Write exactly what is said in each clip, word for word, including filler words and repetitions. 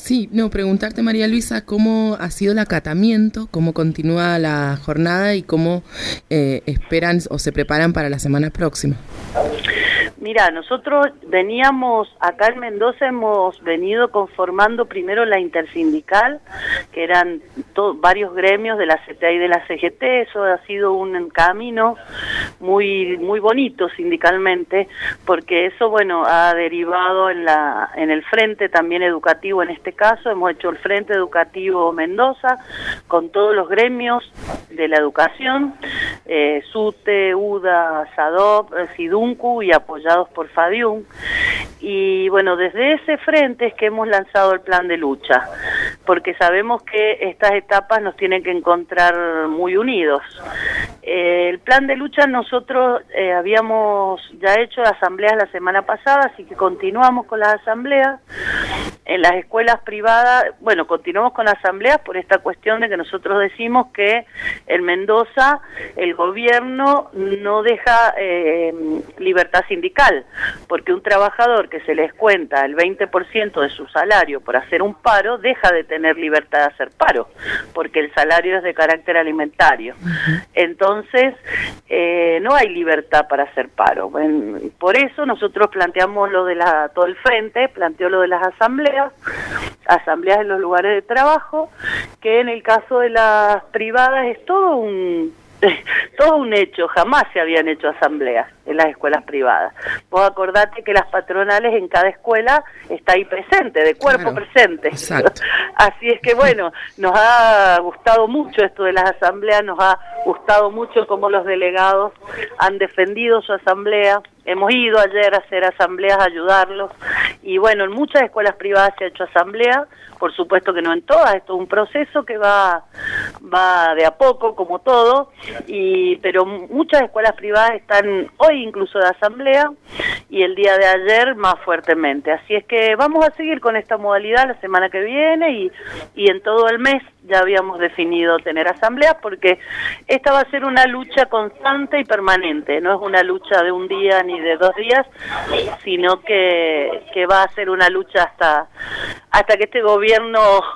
Sí, no, preguntarte, María Luisa, cómo ha sido el acatamiento, cómo continúa la jornada y cómo eh, esperan o se preparan para la semana próxima. Mira, nosotros veníamos, acá en Mendoza hemos venido conformando primero la intersindical, que eran to- varios gremios de la C T A y de la C G T. Eso ha sido un camino muy muy bonito sindicalmente, porque eso, bueno, ha derivado en la en el frente también educativo. En este caso hemos hecho el Frente Educativo Mendoza con todos los gremios de la educación, eh, SUTE, UDA, SADOP, SIDUNCU y apoyados por FADIUM. Y bueno, desde ese frente es que hemos lanzado el plan de lucha, porque sabemos que estas etapas nos tienen que encontrar muy unidos. Eh, el plan de lucha nosotros eh, habíamos ya hecho asambleas la semana pasada, así que continuamos con las asambleas. En las escuelas privadas, bueno, continuamos con asambleas por esta cuestión de que nosotros decimos que en Mendoza el gobierno no deja eh, libertad sindical, porque un trabajador que se les cuenta el veinte por ciento de su salario por hacer un paro, deja de tener libertad de hacer paro, porque el salario es de carácter alimentario. Entonces, eh, no hay libertad para hacer paro. Bueno, por eso nosotros planteamos lo de la, todo el frente, planteó lo de las asambleas, asambleas en los lugares de trabajo, que en el caso de las privadas es todo un todo un hecho. Jamás se habían hecho asambleas en las escuelas privadas. Vos acordate que las patronales en cada escuela está ahí presente, de cuerpo claro, presente. Exacto. Así es que bueno, nos ha gustado mucho esto de las asambleas, nos ha gustado mucho cómo los delegados han defendido su asamblea. Hemos ido ayer a hacer asambleas, a ayudarlos, y bueno, en muchas escuelas privadas se ha hecho asamblea, por supuesto que no en todas, esto es un proceso que va va de a poco, como todo, y pero muchas escuelas privadas están hoy incluso de asamblea, y el día de ayer más fuertemente, así es que vamos a seguir con esta modalidad la semana que viene, y, y en todo el mes ya habíamos definido tener asambleas, porque esta va a ser una lucha constante y permanente, no es una lucha de un día ni de dos días, sino que, que va a ser una lucha hasta, hasta que este gobierno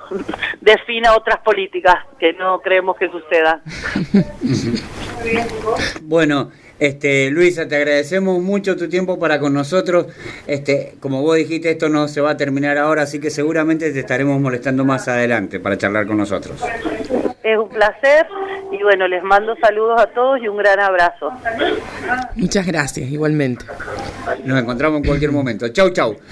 defina otras políticas que no creemos que sucedan. Bueno, este, Luisa, te agradecemos mucho tu tiempo para con nosotros. Este, como vos dijiste, esto no se va a terminar ahora, así que seguramente te estaremos molestando más adelante para charlar con nosotros. Es un placer y bueno, les mando saludos a todos y un gran abrazo. Muchas gracias, igualmente. Nos encontramos en cualquier momento. Chau, chau.